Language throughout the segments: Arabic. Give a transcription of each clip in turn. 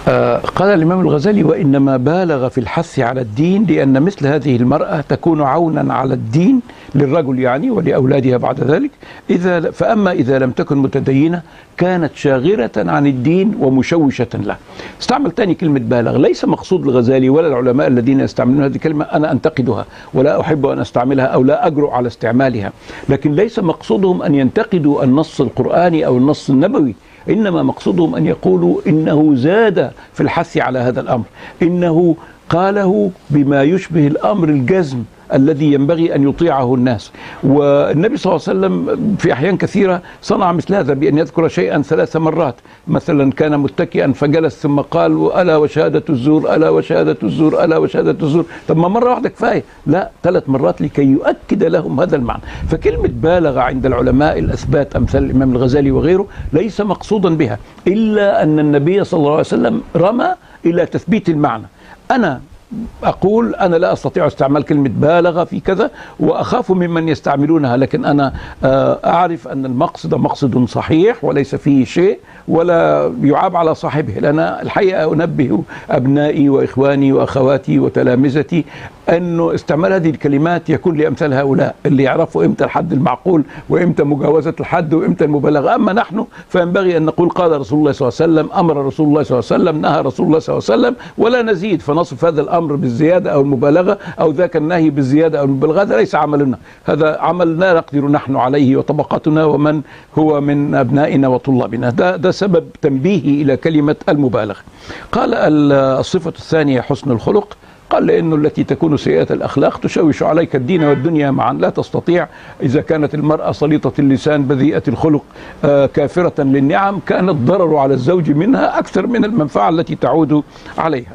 قال الإمام الغزالي: وإنما بالغ في الحث على الدين لأن مثل هذه المرأة تكون عونا على الدين للرجل يعني ولأولادها بعد ذلك، فأما إذا لم تكن متدينة كانت شاغرة عن الدين ومشوشة له. استعمل تاني كلمة بالغ. ليس مقصود الغزالي ولا العلماء الذين يستعملون هذه الكلمة أنا أنتقدها ولا أحب أن أستعملها أو لا أجرؤ على استعمالها، لكن ليس مقصودهم أن ينتقدوا النص القرآني أو النص النبوي، إنما مقصودهم أن يقولوا إنه زاد في الحث على هذا الأمر، إنه قاله بما يشبه الأمر الجزم الذي ينبغي أن يطيعه الناس. والنبي صلى الله عليه وسلم في أحيان كثيرة صنع مثل هذا بأن يذكر شيئا 3 مرات. مثلا كان متكئا فجلس ثم قال: ألا وشهادة الزور، ألا وشهادة الزور، ألا وشهادة الزور. طب ما مرة واحدة كفاية؟ لا، 3 مرات لكي يؤكد لهم هذا المعنى. فكلمة بالغ عند العلماء الأثبات أمثال الإمام الغزالي وغيره ليس مقصودا بها، إلا أن النبي صلى الله عليه وسلم رمى إلى تثبيت المعنى. أنا أقول أنا لا أستطيع استعمال كلمة بالغ في كذا وأخاف ممن يستعملونها، لكن أنا أعرف أن المقصد مقصد صحيح وليس فيه شيء ولا يعاب على صاحبه. لأن الحقيقة أنبه أبنائي وإخواني وأخواتي وتلامذتي أنه استعمال هذه الكلمات يكون لأمثال هؤلاء اللي يعرفوا إمتى الحد المعقول وإمتى مجاوزة الحد وإمتى المبالغة. أما نحن فينبغي أن نقول قال رسول الله صلى الله عليه وسلم، أمر رسول الله صلى الله عليه وسلم، نهى رسول الله صلى الله عليه وسلم، ولا نزيد فنصف هذا الأمر بالزيادة أو المبالغة أو ذاك النهي بالزيادة أو المبالغة. هذا ليس عملنا، هذا عمل لا نقدر نحن عليه وطبقتنا ومن هو من أبنائنا وطلابنا. ده سبب تنبيهي إلى كلمة المبالغة. قال الصفة الثانية حسن الخلق. قال لأنه التي تكون سيئة الأخلاق تشوش عليك الدين والدنيا معا، لا تستطيع. إذا كانت المرأة صليطة اللسان بذيئة الخلق كافرة للنعم كان الضرر على الزوج منها أكثر من المنفعة التي تعود عليها.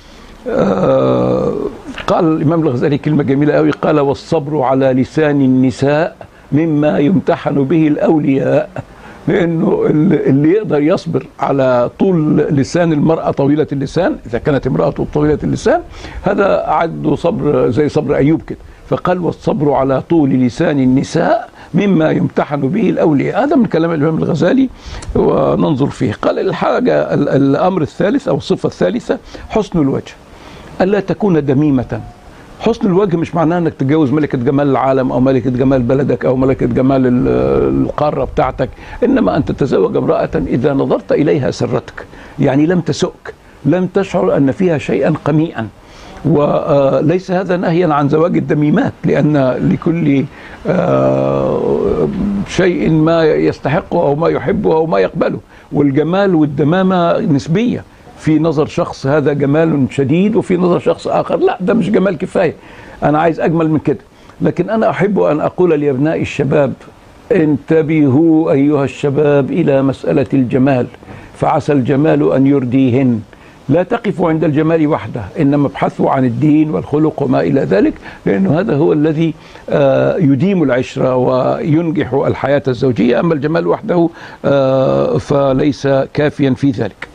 قال الإمام الغزالي كلمة جميلة قوي، قال: والصبر على لسان النساء مما يمتحن به الأولياء. لأنه اللي يقدر يصبر على طول لسان المرأة طويلة اللسان، إذا كانت امرأة طويلة اللسان، هذا عنده صبر زي صبر أيوب كده. فقال: والصبر على طول لسان النساء مما يمتحن به الأولياء. هذا من كلام الإمام الغزالي وننظر فيه. قال الأمر الثالث أو الصفة الثالثة حسن الوجه، ألا تكون دميمة. حسن الوجه مش معناه انك تتجوز ملكة جمال العالم او ملكة جمال بلدك او ملكة جمال القارة بتاعتك، انما ان تتزوج امرأة اذا نظرت اليها سرتك، يعني لم تسؤك، لم تشعر ان فيها شيئا قميئا. وليس هذا نهيا عن زواج الدميمات، لان لكل شيء ما يستحقه او ما يحبه او ما يقبله، والجمال والدمامة نسبية. في نظر شخص هذا جمال شديد وفي نظر شخص آخر لا، ده مش جمال كفاية، أنا عايز أجمل من كده. لكن أنا أحب أن أقول لأبناء الشباب: انتبهوا أيها الشباب إلى مسألة الجمال، فعسى الجمال أن يرديهن. لا تقفوا عند الجمال وحده، إنما ابحثوا عن الدين والخلق وما إلى ذلك، لأنه هذا هو الذي يديم العشرة وينجح الحياة الزوجية. أما الجمال وحده فليس كافيا في ذلك.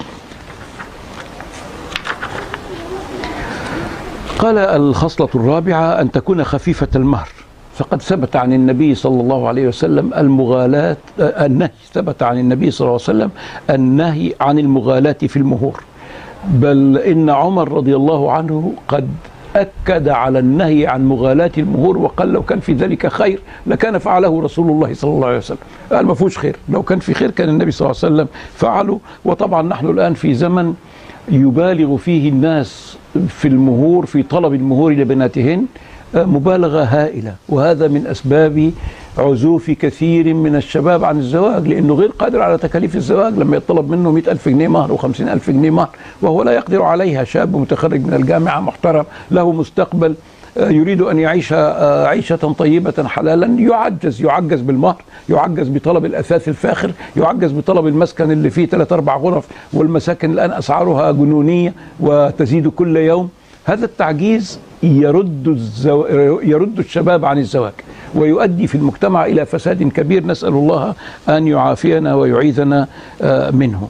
قال الخصلة الرابعة أن تكون خفيفة المهر، فقد ثبت عن النبي صلى الله عليه وسلم المغالاة، النهي ثبت عن النبي صلى الله عليه وسلم النهي عن المغالاة في المهور، بل إن عمر رضي الله عنه قد أكد على النهي عن مغالاة المهور وقال: لو كان في ذلك خير لكان فعله رسول الله صلى الله عليه وسلم. قال ما فيهوش خير، لو كان في خير كان النبي صلى الله عليه وسلم فعله. وطبعا نحن الآن في زمن يبالغ فيه الناس في المهور، في طلب المهور لبناتهن مبالغة هائلة، وهذا من أسباب عزوف كثير من الشباب عن الزواج، لأنه غير قادر على تكاليف الزواج. لما يطلب منه 100,000 جنيه مهر و50,000 جنيه مهر وهو لا يقدر عليها، شاب متخرج من الجامعة محترم له مستقبل يريد أن يعيش عيشة طيبة حلالا، يعجز بالمهر، يعجز بطلب الأثاث الفاخر، يعجز بطلب المسكن اللي فيه 3-4 غرف، والمساكن الآن أسعارها جنونية وتزيد كل يوم. هذا التعجيز يرد الشباب عن الزواج ويؤدي في المجتمع إلى فساد كبير، نسأل الله أن يعافينا ويعيذنا منه.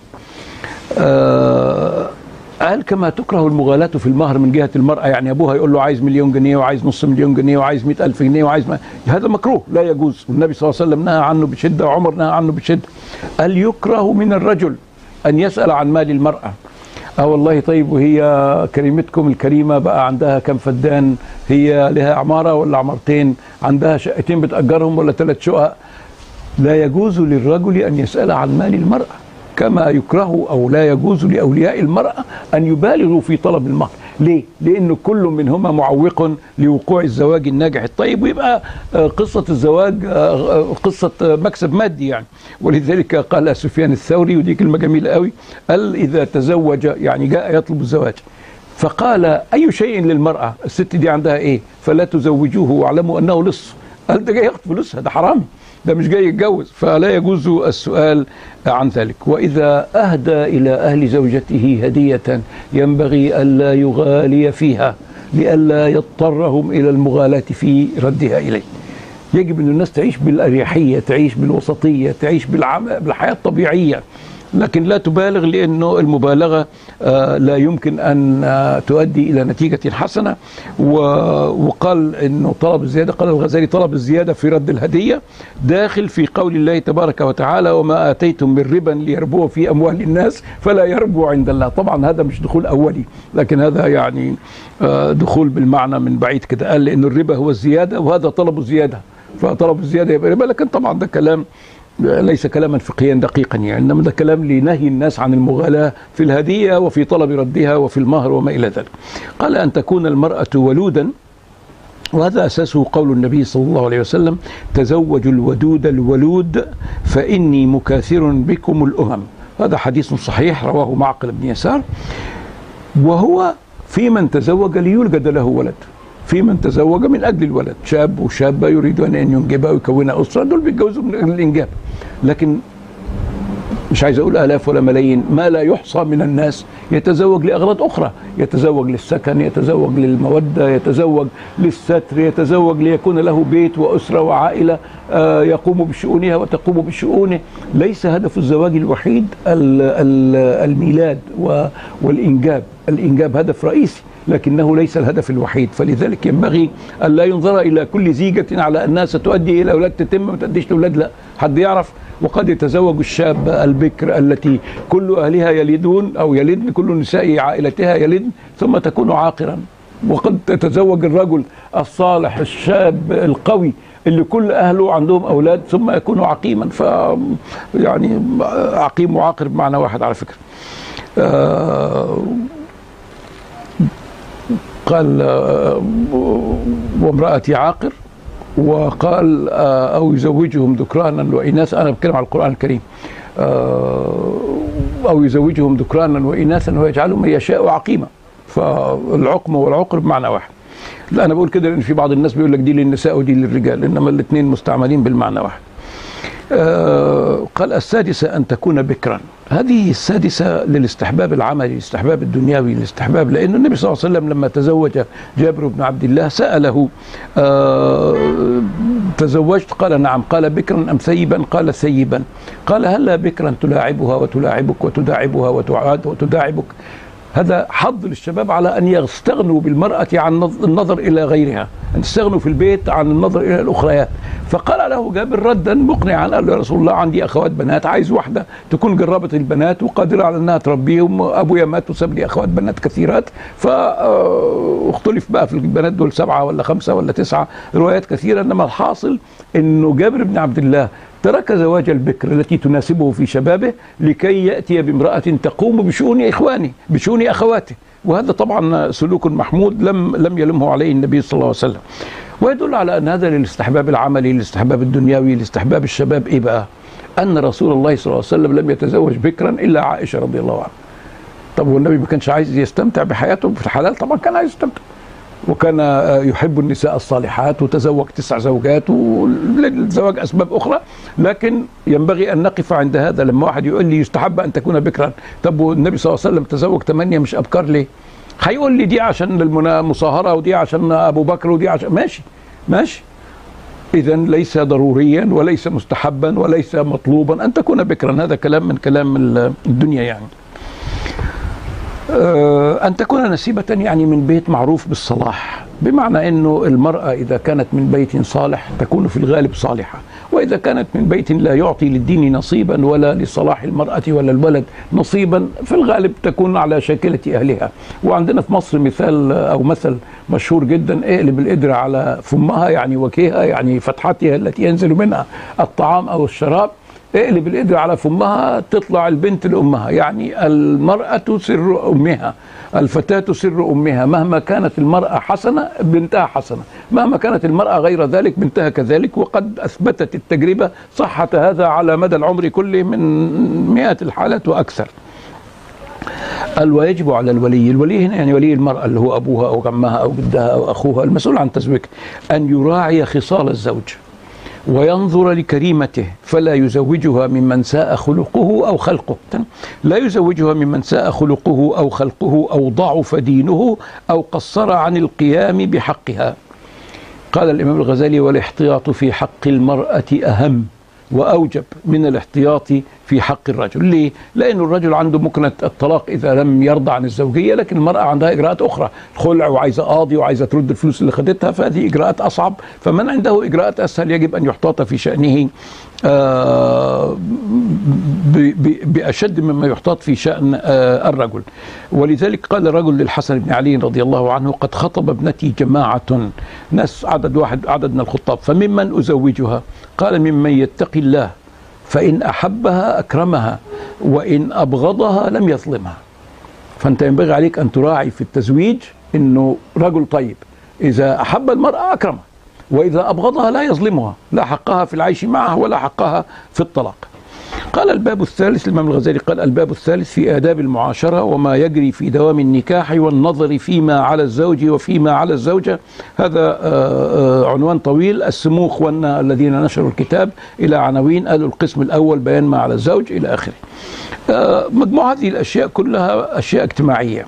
قال كما تكره المغالاة في المهر من جهة المرأة، يعني أبوها يقول له عايز 1,000,000 جنيه وعايز نص مليون جنيه وعايز 100,000 جنيه وعايز هذا مكروه لا يجوز، والنبي صلى الله عليه وسلم نهى عنه بشدة وعمر نهى عنه بشدة. قال يكره من الرجل أن يسأل عن مال المرأة والله طيب، وهي كريمتكم الكريمة بقى عندها كم فدان؟ هي لها عمارة ولا عمارتين؟ عندها شقتين بتأجرهم ولا 3 شقق؟ لا يجوز للرجل أن يسأل عن مال المرأة، كما يكره أو لا يجوز لأولياء المرأة أن يبالغوا في طلب المهر. ليه؟ لأنه كل منهما معوق لوقوع الزواج الناجح الطيب، ويبقى قصة الزواج قصة مكسب مادي يعني. ولذلك قال سفيان الثوري، ودي كلمة جميلة قوي، قال إذا تزوج، يعني جاء يطلب الزواج، فقال أي شيء للمرأة، الست دي عندها إيه؟ فلا تزوجوه واعلموا أنه لص. قال ده جاي ياخد فلوسها، ده حرامي، ده مش جاي يتجوز، فلا يجوز السؤال عن ذلك. وإذا أهدى إلى أهل زوجته هدية ينبغي ألا يغالي فيها لئلا يضطرهم إلى المغالاة في ردها إليه. يجب أن الناس تعيش بالأريحية، تعيش بالوسطية، تعيش بالحياة الطبيعية، لكن لا تبالغ، لأنه المبالغة لا يمكن أن تؤدي إلى نتيجة حسنة. وقال أنه طلب الزيادة، قال الغزالي طلب الزيادة في رد الهدية داخل في قول الله تبارك وتعالى وما آتيتم من ربا ليربو في أموال الناس فلا يربو عند الله. طبعا هذا مش دخول أولي، لكن هذا يعني دخول بالمعنى من بعيد كده. قال لأن الربا هو الزيادة، وهذا طلب الزيادة، فطلب الزيادة يبقى ربا. لكن طبعا ده كلام ليس كلاما فقهيا دقيقا يعني، انما ده كلام لنهي الناس عن المغالاة في الهدية وفي طلب ردها وفي المهر وما الى ذلك. قال ان تكون المرأة ولودا، وهذا اساسه قول النبي صلى الله عليه وسلم تزوجوا الودود الولود فاني مكاثر بكم الامم. هذا حديث صحيح رواه معقل بن يسار، وهو في من تزوج ليولد له ولد، في من تزوج من أجل الولد، شاب وشابة يريدون أن ينجبا ويكونا أسرة، دول بيتجوزوا من أجل الإنجاب. لكن مش عايز أقول آلاف ولا ملايين، ما لا يحصى من الناس يتزوج لأغراض أخرى، يتزوج للسكن، يتزوج للمودة، يتزوج للستر، يتزوج ليكون له بيت وأسرة وعائلة يقوم بشؤونها وتقوم بشؤونه. ليس هدف الزواج الوحيد الميلاد والإنجاب، الإنجاب هدف رئيسي لكنه ليس الهدف الوحيد. فلذلك ينبغي أن لا ينظر إلى كل زيجة على أنها ستؤدي إلى أولاد تتم ما تؤديش لأولاد، لا، حد يعرف. وقد يتزوج الشاب البكر التي كل أهلها يلدون أو يلدن، كل نساء عائلتها يلدن، ثم تكون عاقرا. وقد تتزوج الرجل الصالح الشاب القوي اللي كل أهله عندهم أولاد ثم يكون عقيما. يعني عقيم وعاقر بمعنى واحد على فكرة. قال وامرأتي عاقر، وقال أو يزوجهم ذكرانا وإناثا. أنا بتكلم على القرآن الكريم. أو يزوجهم ذكرانا وإناثا ويجعلهم من يشاء عقيما. فالعقم والعقر بمعنى واحد. لا، أنا بقول كده لأن في بعض الناس بيقول لك دي للنساء ودي للرجال، إنما الاثنين مستعملين بالمعنى واحد. قال السادسة أن تكون بكرا. هذه السادسة للاستحباب العملي، الاستحباب الدنيوي، الاستحباب، لأن النبي صلى الله عليه وسلم لما تزوج جابر بن عبد الله سأله تزوجت؟ قال نعم. قال بكرا أم ثيبا؟ قال ثيبا. قال هلا بكرا تلاعبها وتلاعبك وتداعبها وتداعبك. هذا حظ للشباب على أن يستغنوا بالمرأة عن النظر إلى غيرها، أن يستغنوا في البيت عن النظر إلى الأخريات. فقال له جابر ردا مقنعا، قال له يا رسول الله عندي أخوات بنات، عايز واحدة تكون جربت البنات وقادرة على أنها تربيهم، أبويا مات وساب لي أخوات بنات كثيرات. فاختلف بقى في البنات دول 7 ولا 5 ولا 9، روايات كثيرة. إنما الحاصل أنه جابر بن عبد الله ترك زواج البكر التي تناسبه في شبابه لكي يأتي بامرأة تقوم بشؤون إخوانه، بشؤون أخواته. وهذا طبعا سلوك محمود لم يلمه عليه النبي صلى الله عليه وسلم. ويدل على أن هذا للاستحباب العملي، للاستحباب الدنيوي، لاستحباب الشباب. إيه بقى؟ أن رسول الله صلى الله عليه وسلم لم يتزوج بكرا إلا عائشة رضي الله عنها. طب والنبي ما كانش عايز يستمتع بحياته في الحلال؟ طبعا كان عايز يستمتع، وكان يحب النساء الصالحات، وتزوج 9 زوجات، وللزواج أسباب أخرى. لكن ينبغي أن نقف عند هذا. لما واحد يقول لي يستحب أن تكون بكرا، طب والنبي صلى الله عليه وسلم تزوج 8 مش أبكار ليه؟ هيقول لي دي عشان المصاهرة، ودي عشان أبو بكر، ودي عشان ماشي. إذا ليس ضروريا وليس مستحبا وليس مطلوبا أن تكون بكرا. هذا كلام من كلام الدنيا يعني. أن تكون نسيبة يعني من بيت معروف بالصلاح، بمعنى أنه المرأة إذا كانت من بيت صالح تكون في الغالب صالحة، وإذا كانت من بيت لا يعطي للدين نصيبا ولا لصلاح المرأة ولا الولد نصيبا، في الغالب تكون على شاكلة أهلها. وعندنا في مصر مثال أو مثل مشهور جدا: اقلب القدرة على فمها، يعني وجهها، يعني فتحتها التي ينزل منها الطعام أو الشراب. اقلب القدرة على فمها تطلع البنت لأمها، يعني المرأة سر أمها، الفتاة سر أمها، مهما كانت المرأة حسنة بنتها حسنة، مهما كانت المرأة غير ذلك بنتها كذلك. وقد أثبتت التجربة صحة هذا على مدى العمر كله من مئات الحالات وأكثر. ويجب على الولي هنا يعني ولي المرأة اللي هو أبوها أو عمها أو جدها أو أخوها المسؤول عن تزويجها أن يراعي خصال الزوج وينظر لكريمته، فلا يزوجها ممن ساء خلقه أو خلقه. لا يزوجها ممن ساء خلقه أو خلقه أو ضعف دينه أو قصر عن القيام بحقها. قال الإمام الغزالي: والاحتياط في حق المرأة أهم وأوجب من الاحتياط في حق الرجل. ليه؟ لأن الرجل عنده مكنة الطلاق إذا لم يرضى عن الزوجية، لكن المرأة عندها إجراءات أخرى، خلع وعايزة قاضي وعايزة ترد الفلوس اللي خدتها، فهذه إجراءات أصعب. فمن عنده إجراءات أسهل يجب أن يحتاط في شأنه بأشد مما يحتاط في شأن الرجل. ولذلك قال الرجل للحسن بن علي رضي الله عنه: قد خطب ابنتي جماعة، ناس عدد من الخطاب، فممن أزوجها؟ قال: ممن يتقي الله، فإن أحبها أكرمها وإن أبغضها لم يظلمها. فأنت ينبغي عليك أن تراعي في التزويج أنه رجل طيب، إذا أحب المرأة أكرمها، وإذا أبغضها لا يظلمها، لا حقها في العيش معها ولا حقها في الطلاق. قال الباب الثالث، الإمام الغزالي قال: الباب الثالث في آداب المعاشرة وما يجري في دوام النكاح والنظر فيما على الزوج وفيما على الزوجة. هذا عنوان طويل، قسموه اخواننا الذين نشروا الكتاب إلى عناوين، قالوا القسم الأول بيان ما على الزوج إلى آخره. مجموعة هذه الأشياء كلها أشياء اجتماعية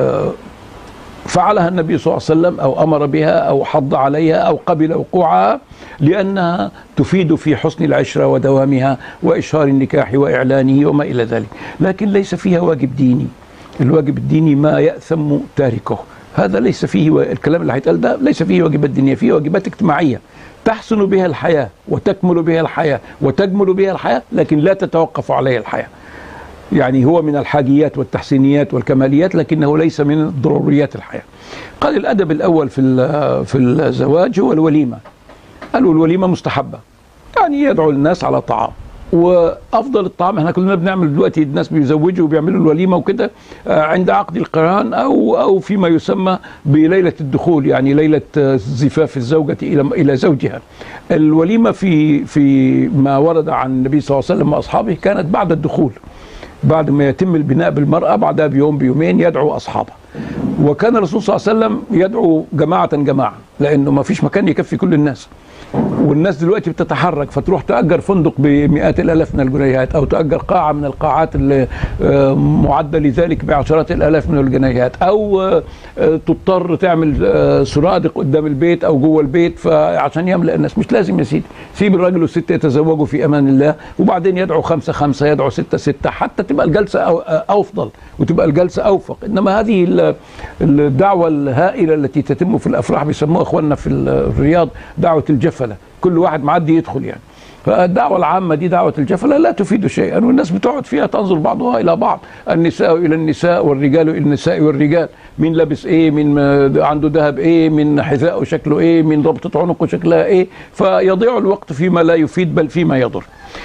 فعلها النبي صلى الله عليه وسلم أو أمر بها أو حض عليها أو قبل وقوعها، لأنها تفيد في حسن العشرة ودوامها وإشهار النكاح وإعلانه وما إلى ذلك، لكن ليس فيها واجب ديني. الواجب الديني ما يأثم تاركه، هذا ليس فيه، الكلام اللي هيتقال ده ليس فيه واجبات دينية، فيه واجبات اجتماعية تحسن بها الحياة وتكمل بها الحياة وتجمل بها الحياة، لكن لا تتوقف عليها الحياة. يعني هو من الحاجيات والتحسينيات والكماليات، لكنه ليس من ضروريات الحياة. قال الأدب الأول في الزواج هو الوليمة. قالوا الوليمة مستحبة، يعني يدعو الناس على طعام، وأفضل الطعام احنا كلنا بنعمل دلوقتي، الناس بيزوجوا وبيعملوا الوليمة وكده عند عقد القران أو فيما يسمى بليلة الدخول، يعني ليلة زفاف الزوجة إلى زوجها. الوليمة في ما ورد عن النبي صلى الله عليه وسلم وأصحابه كانت بعد الدخول، بعد ما يتم البناء بالمرأة، بعدها بيوم بيومين يدعو أصحابه. وكان الرسول صلى الله عليه وسلم يدعو جماعة، لأنه ما فيش مكان يكفي كل الناس، والناس دلوقتي بتتحرك، فتروح تأجر فندق بمئات الآلاف من الجنيهات، أو تأجر قاعة من القاعات اللي معدة لذلك بعشرات الآلاف من الجنيهات، أو تضطر تعمل سرادق قدام البيت أو جوه البيت عشان يملأ الناس. مش لازم يا سيدي، سيب الراجل والست يتزوجوا في أمان الله، وبعدين يدعو 5 5، يدعو 6 6، حتى تبقى الجلسة أفضل وتبقى الجلسة أوفق. إنما هذه الدعوة الهائلة التي تتم في الأفراح بيسموها إخواننا في الرياض دعوة الجفلة، كل واحد معدي يدخل يعني. فالدعوة العامة دي دعوة الجفلة لا تفيد شيئا، والناس بتقعد فيها تنظر بعضها إلى بعض، النساء إلى النساء والرجال إلى النساء والرجال، مين لابس إيه، مين عنده ذهب إيه، مين حذاءه شكله إيه، مين ربطة عنقه شكلها إيه، فيضيع الوقت فيما لا يفيد بل فيما يضر.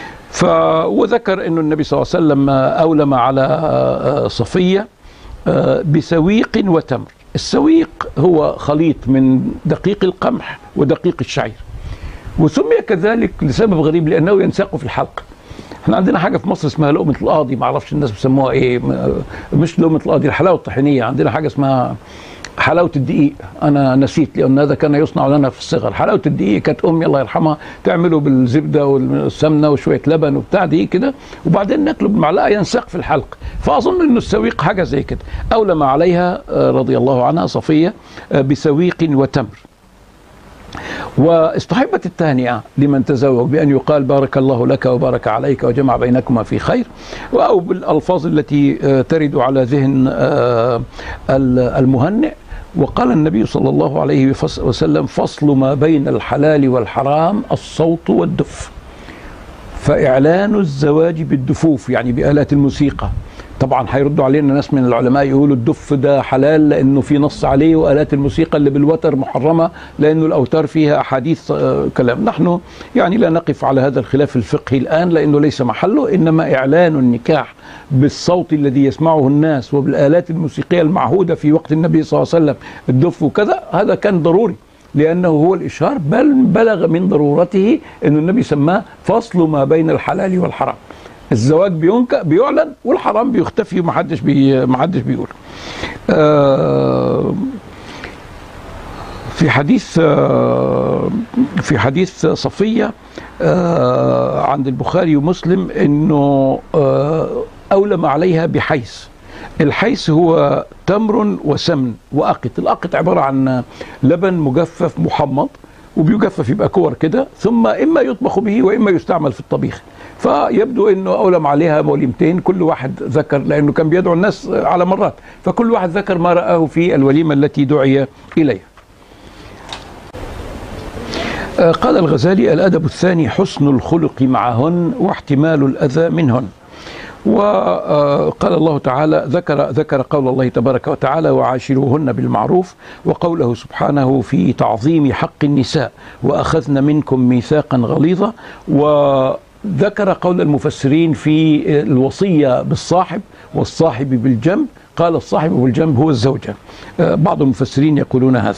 وذكر أن النبي صلى الله عليه وسلم أولم على صفية بسويق وتمر. السويق هو خليط من دقيق القمح ودقيق الشعير، وسمي كذلك لسبب غريب، لأنه ينساق في الحلق. احنا عندنا حاجة في مصر اسمها لقمة القاضي، ما اعرفش الناس بيسموها ايه، مش لقمة القاضي، الحلاوة الطحينية. عندنا حاجة اسمها حلاوة الدقيق، أنا نسيت لأن هذا كان يصنع لنا في الصغر. حلاوة الدقيق كانت أمي الله يرحمها تعمله بالزبدة والسمنة وشوية لبن وبتاع دقيق كده، وبعدين ناكله بمعلقة ينساق في الحلق. فأظن إنه السويق حاجة زي كده. أولم عليها رضي الله عنها صفية بسويق وتمر. واستحبت التهنئة لمن تزوج بأن يقال بارك الله لك وبارك عليك وجمع بينكما في خير، أو بالألفاظ التي ترد على ذهن المهنئ. وقال النبي صلى الله عليه وسلم: فصل ما بين الحلال والحرام الصوت والدف. فإعلان الزواج بالدفوف يعني بآلات الموسيقى. طبعا هيردوا علينا ناس من العلماء يقولوا الدف ده حلال لأنه في نص عليه، وآلات الموسيقى اللي بالوتر محرمة لأنه الأوتار فيها أحاديث كلام. نحن يعني لا نقف على هذا الخلاف الفقهي الآن لأنه ليس محله، إنما إعلان النكاح بالصوت الذي يسمعه الناس وبالآلات الموسيقية المعهودة في وقت النبي صلى الله عليه وسلم، الدف وكذا، هذا كان ضروري لأنه هو الإشهار، بل بلغ من ضرورته أن النبي سماه فصل ما بين الحلال والحرام. الزواج بيعلن والحرام بيختفي ومحدش بيقول. في حديث صفية عند البخاري ومسلم انه أولم عليها بحيث. الحيث هو تمر وسمن وأقط. الأقط عبارة عن لبن مجفف محمض، وبيجفف يبقى كور كده، ثم إما يطبخ به وإما يستعمل في الطبيخ. فيبدو أنه أولم عليها وليمتين، كل واحد ذكر، لأنه كان بيدعو الناس على مرات، فكل واحد ذكر ما رآه في الوليمة التي دعي إليها. قال الغزالي: الأدب الثاني حسن الخلق معهن واحتمال الأذى منهن. وقال الله تعالى ذكر قول الله تبارك وتعالى: وعاشروهن بالمعروف، وقوله سبحانه في تعظيم حق النساء: وأخذن منكم ميثاقا غليظا. وذكر قول المفسرين في الوصية بالصاحب والصاحب بالجنب، قال الصاحب بالجنب هو الزوجة. بعض المفسرين يقولون هذا.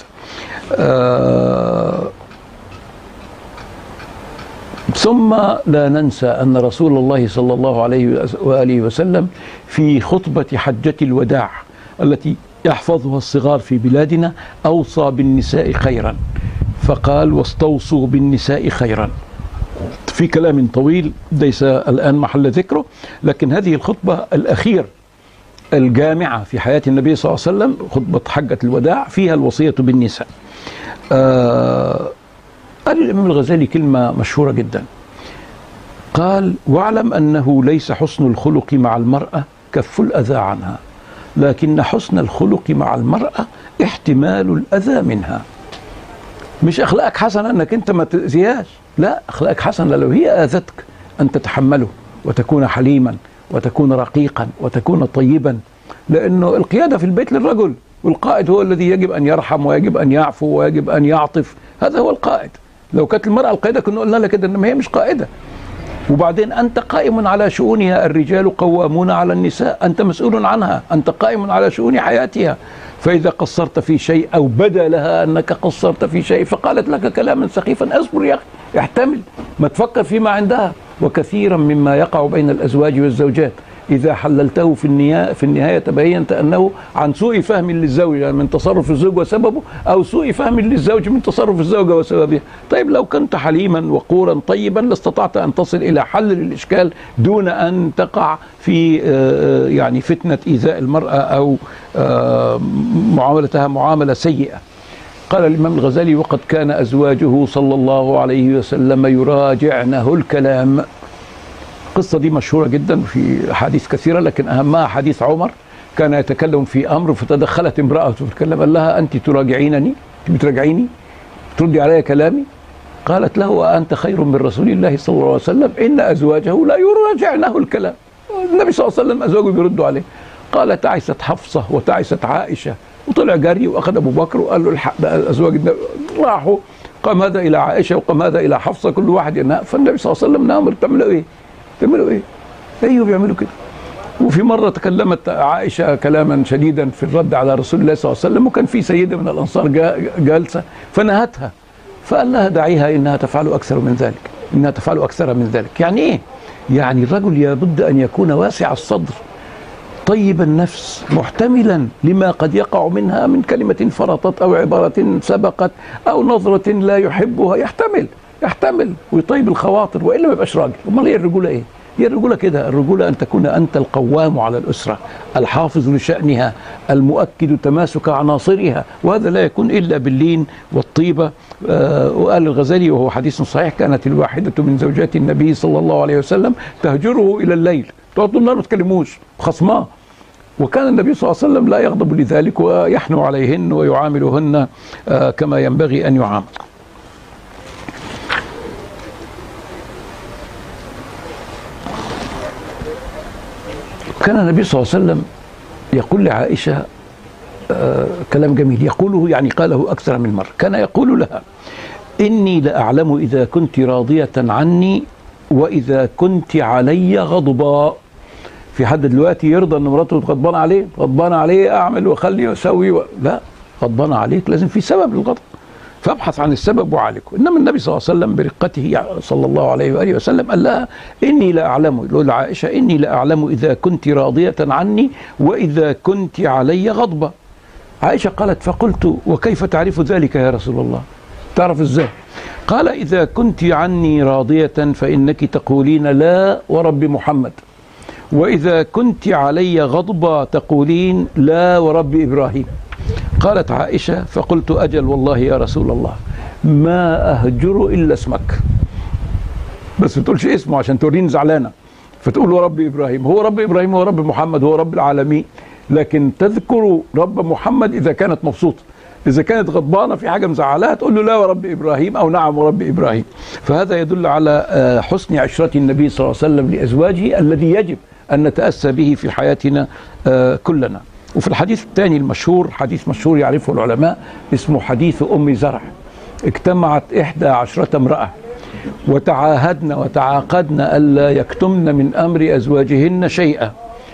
ثم لا ننسى أن رسول الله صلى الله عليه وآله وسلم في خطبة حجة الوداع التي يحفظها الصغار في بلادنا أوصى بالنساء خيرا، فقال: واستوصوا بالنساء خيرا، في كلام طويل ليس الآن محل ذكره. لكن هذه الخطبة الأخير الجامعة في حياة النبي صلى الله عليه وسلم، خطبة حجة الوداع، فيها الوصية بالنساء. قال الإمام الغزالي كلمة مشهورة جدا، قال: واعلم أنه ليس حسن الخلق مع المرأة كف الأذى عنها، لكن حسن الخلق مع المرأة احتمال الأذى منها. مش أخلاقك حسنة أنك أنت ما تأذيهاش، لا، أخلاقك حسنة لو هي آذتك أن تتحمله وتكون حليما وتكون رقيقا وتكون طيبا، لأنه القيادة في البيت للرجل، والقائد هو الذي يجب أن يرحم ويجب أن يعفو ويجب أن يعطف، هذا هو القائد. لو كانت المرأة القائدة كنا قلنا لها كده، إنما هي مش قائدة. وبعدين أنت قائم على شؤونها، الرجال قوامون على النساء، أنت مسؤول عنها، أنت قائم على شؤون حياتها. فإذا قصرت في شيء أو بدا لها أنك قصرت في شيء فقالت لك كلاما سخيفا، اصبر يا أخي، احتمل، ما تفكر فيما عندها. وكثيرا مما يقع بين الأزواج والزوجات إذا حللته في النهاية تبينت أنه عن سوء فهم للزوج من تصرف الزوج وسببه، أو سوء فهم للزوج من تصرف الزوجة وسببه. طيب لو كنت حليما وقورا طيبا لاستطعت أن تصل إلى حل للإشكال دون أن تقع في يعني فتنة إيذاء المرأة أو معاملتها معاملة سيئة. قال الإمام الغزالي: وقد كان أزواجه صلى الله عليه وسلم يراجعنه الكلام. القصة دي مشهورة جدا في أحاديث كثيرة، لكن أهمها حديث عمر، كان يتكلم في أمر فتدخلت امرأته فتكلم، قال لها: أنت تراجعينني، بتراجعيني، تردي علي كلامي؟ قالت له: وأنت خير من رسول الله صلى الله عليه وسلم، إن أزواجه لا يراجعنه الكلام. النبي صلى الله عليه وسلم أزواجه بيردوا عليه. قال: تعست حفصة وتعست عائشة. وطلع جري وأخذ أبو بكر وقال له: الحق ده أزواج راحوا، قام هذا إلى عائشة وقام هذا إلى حفصة، كل واحد ينام. فالنبي صلى الله عليه وسلم نامر: تعملوا إيه؟ تعملوا إيه؟ أيوه بيعملوا كده. وفي مرة تكلمت عائشة كلاما شديدا في الرد على رسول الله صلى الله عليه وسلم، وكان في سيدة من الأنصار جالسة فنهتها، فقال لها: دعيها، إنها تفعل أكثر من ذلك، إنها تفعل أكثر من ذلك. يعني إيه؟ يعني الرجل لابد أن يكون واسع الصدر، طيب النفس، محتملا لما قد يقع منها من كلمة فرطت أو عبارة سبقت أو نظرة لا يحبها، يحتمل ويطيب الخواطر، وإلا ما يبقاش راجل. أمال هي الرجولة إيه؟ هي الرجولة كده، الرجولة أن تكون أنت القوام على الأسرة، الحافظ لشأنها، المؤكد تماسك عناصرها، وهذا لا يكون إلا باللين والطيبة. وقال الغزالي وهو حديث صحيح: كانت الواحدة من زوجات النبي صلى الله عليه وسلم تهجره إلى الليل، تقعد طول النهار ما تكلموش، خصماه، وكان النبي صلى الله عليه وسلم لا يغضب لذلك ويحنو عليهن ويعاملهن كما ينبغي أن يعامل. كان النبي صلى الله عليه وسلم يقول لعائشة كلام جميل يقوله، يعني قاله أكثر من مرة. كان يقول لها: إني لأعلم إذا كنت راضية عني وإذا كنت علي غضبا. في حد دلوقتي يرضى أن مراته غضبانة عليه؟ غضبانة عليه أعمل وأخلي وأسوي لا، غضبانة عليك لازم في سبب للغضب، فابحث عن السبب وعالجه. إنما النبي صلى الله عليه وسلم برقته صلى الله عليه وآله وسلم قال لها: إني لأعلم، يقول عائشة: إني لأعلم إذا كنت راضية عني وإذا كنت علي غضبا. عائشة قالت: فقلت: وكيف تعرف ذلك يا رسول الله؟ تعرف ازاي؟ قال: إذا كنت عني راضية فإنك تقولين لا ورب محمد، وإذا كنت علي غضبا تقولين لا ورب إبراهيم. قالت عائشة: فقلت: أجل والله يا رسول الله ما أهجر إلا اسمك. بس ما تقولش اسمه عشان توريني زعلانة، فتقول ورب إبراهيم. هو رب إبراهيم هو رب محمد هو رب العالمين، لكن تذكر رب محمد إذا كانت مبسوطة. إذا كانت غضبانة في حاجة مزعلها تقول له لا ورب إبراهيم أو نعم ورب إبراهيم. فهذا يدل على حسن عشرة النبي صلى الله عليه وسلم لأزواجه الذي يجب أن نتأسى به في حياتنا كلنا. وفي الحديث الثاني المشهور، حديث مشهور يعرفه العلماء اسمه حديث أم زرع. اجتمعت 11 امرأة وتعاهدن وتعاقدن ألا يكتمن من أمر أزواجهن شيئا،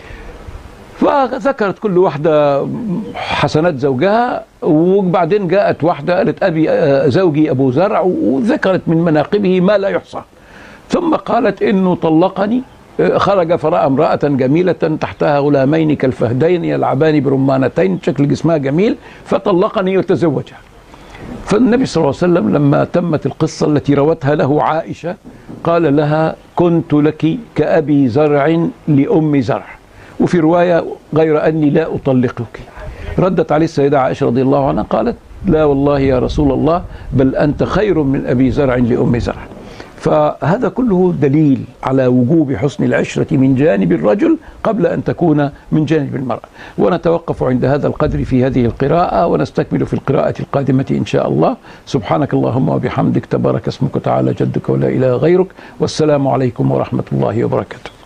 فذكرت كل واحدة حسنات زوجها، وبعدين جاءت واحدة قالت: أبي زوجي أبو زرع، وذكرت من مناقبه ما لا يحصى. ثم قالت: إنه طلقني، خرج فرأى امرأة جميلة تحتها غلامين كالفهدين يلعبان برمانتين، شكل جسمها جميل، فطلقني وتزوجها. فالنبي صلى الله عليه وسلم لما تمت القصة التي روتها له عائشة قال لها: كنت لك كأبي زرع لأم زرع، وفي رواية: غير أني لا أطلقك. ردت عليه السيدة عائشة رضي الله عنها قالت: لا والله يا رسول الله، بل أنت خير من أبي زرع لأم زرع. فهذا كله دليل على وجوب حسن العشرة من جانب الرجل قبل أن تكون من جانب المرأة. ونتوقف عند هذا القدر في هذه القراءة، ونستكمل في القراءة القادمة إن شاء الله. سبحانك اللهم وبحمدك، تبارك اسمك وتعالى جدك ولا إله غيرك، والسلام عليكم ورحمة الله وبركاته.